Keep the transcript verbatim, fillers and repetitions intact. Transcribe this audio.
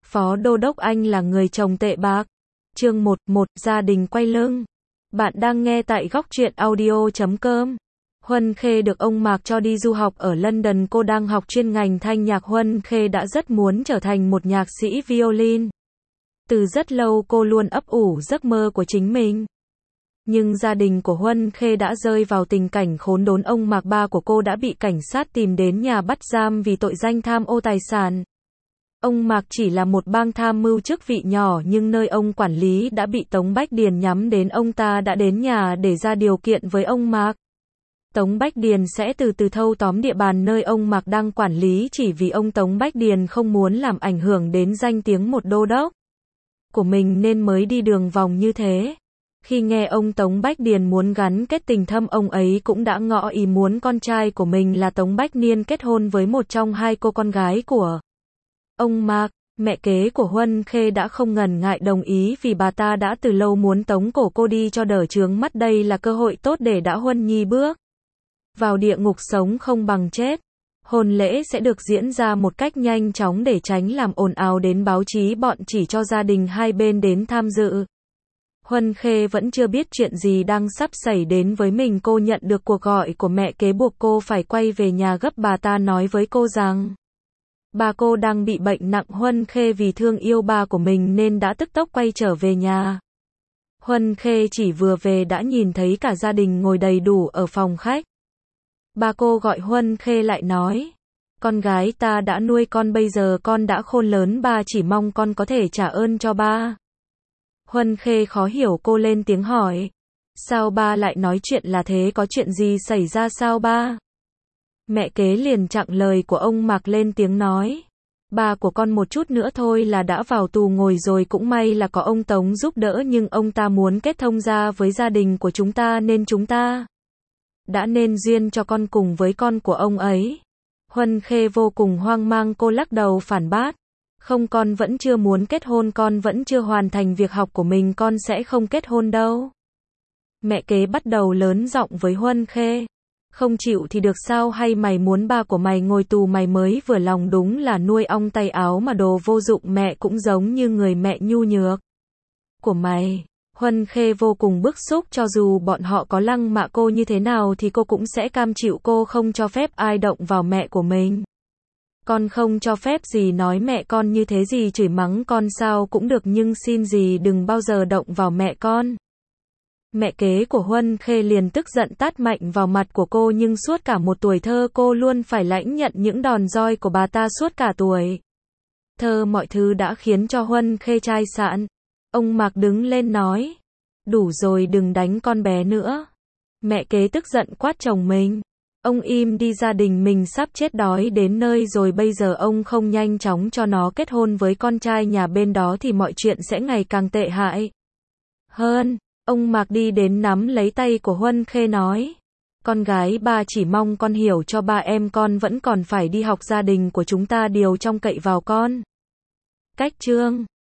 Phó Đô đốc anh là người chồng tệ bạc. Chương một, một, gia đình quay lưng. Bạn đang nghe tại góc truyện audio chấm com. Huân Khê được ông Mạc cho đi du học ở London, cô đang học chuyên ngành thanh nhạc. Huân Khê đã rất muốn trở thành một nhạc sĩ violin. Từ rất lâu cô luôn ấp ủ giấc mơ của chính mình. Nhưng gia đình của Huân Khê đã rơi vào tình cảnh khốn đốn. Ông Mạc, ba của cô, đã bị cảnh sát tìm đến nhà bắt giam vì tội danh tham ô tài sản. Ông Mạc chỉ là một bang tham mưu chức vị nhỏ nhưng nơi ông quản lý đã bị Tống Bách Điền nhắm đến. Ông ta đã đến nhà để ra điều kiện với ông Mạc. Tống Bách Điền sẽ từ từ thâu tóm địa bàn nơi ông Mạc đang quản lý chỉ vì ông Tống Bách Điền không muốn làm ảnh hưởng đến danh tiếng một đô đốc của mình nên mới đi đường vòng như thế. Khi nghe ông Tống Bách Điền muốn gắn kết tình thâm, ông ấy cũng đã ngỏ ý muốn con trai của mình là Tống Bách Niên kết hôn với một trong hai cô con gái của ông Mạc. Mẹ kế của Huân Khê đã không ngần ngại đồng ý vì bà ta đã từ lâu muốn tống cổ cô đi cho đỡ chướng mắt. Đây là cơ hội tốt để đã Huân Nhi bước vào địa ngục sống không bằng chết. Hôn lễ sẽ được diễn ra một cách nhanh chóng để tránh làm ồn ào đến báo chí. Bọn chỉ cho gia đình hai bên đến tham dự. Huân Khê vẫn chưa biết chuyện gì đang sắp xảy đến với mình. Cô nhận được cuộc gọi của mẹ kế buộc cô phải quay về nhà gấp. Bà ta nói với cô rằng bà cô đang bị bệnh nặng. Huân Khê vì thương yêu ba của mình nên đã tức tốc quay trở về nhà. Huân Khê chỉ vừa về đã nhìn thấy cả gia đình ngồi đầy đủ ở phòng khách. Bà cô gọi Huân Khê lại nói: con gái ta đã nuôi con, bây giờ con đã khôn lớn, ba chỉ mong con có thể trả ơn cho ba. Huân Khê khó hiểu, cô lên tiếng hỏi: sao ba lại nói chuyện là thế, có chuyện gì xảy ra sao ba? Mẹ kế liền chặn lời của ông Mạc lên tiếng nói: ba của con một chút nữa thôi là đã vào tù ngồi rồi, cũng may là có ông Tống giúp đỡ, nhưng ông ta muốn kết thông gia với gia đình của chúng ta nên chúng ta đã nên duyên cho con cùng với con của ông ấy. Huân Khê vô cùng hoang mang, cô lắc đầu phản bác: không, con vẫn chưa muốn kết hôn, con vẫn chưa hoàn thành việc học của mình, con sẽ không kết hôn đâu. Mẹ kế bắt đầu lớn giọng với Huân Khê: không chịu thì được sao, hay mày muốn ba của mày ngồi tù mày mới vừa lòng, đúng là nuôi ong tay áo mà, đồ vô dụng. Mẹ cũng giống như người mẹ nhu nhược của mày. Huân Khê vô cùng bức xúc, cho dù bọn họ có lăng mạ cô như thế nào thì cô cũng sẽ cam chịu. Cô không cho phép ai động vào mẹ của mình. Con không cho phép gì nói mẹ con như thế, gì chửi mắng con sao cũng được, nhưng xin gì đừng bao giờ động vào mẹ con. Mẹ kế của Huân Khê liền tức giận tát mạnh vào mặt của cô, nhưng suốt cả một tuổi thơ cô luôn phải lãnh nhận những đòn roi của bà ta. Suốt cả tuổi thơ mọi thứ đã khiến cho Huân Khê chai sạn. Ông Mạc đứng lên nói: đủ rồi, đừng đánh con bé nữa. Mẹ kế tức giận quát chồng mình: ông im đi, gia đình mình sắp chết đói đến nơi rồi, bây giờ ông không nhanh chóng cho nó kết hôn với con trai nhà bên đó thì mọi chuyện sẽ ngày càng tệ hại hơn. Ông Mạc đi đến nắm lấy tay của Huân Khê nói: con gái ba chỉ mong con hiểu cho ba, em con vẫn còn phải đi học, gia đình của chúng ta đều trông cậy vào con. Cách chương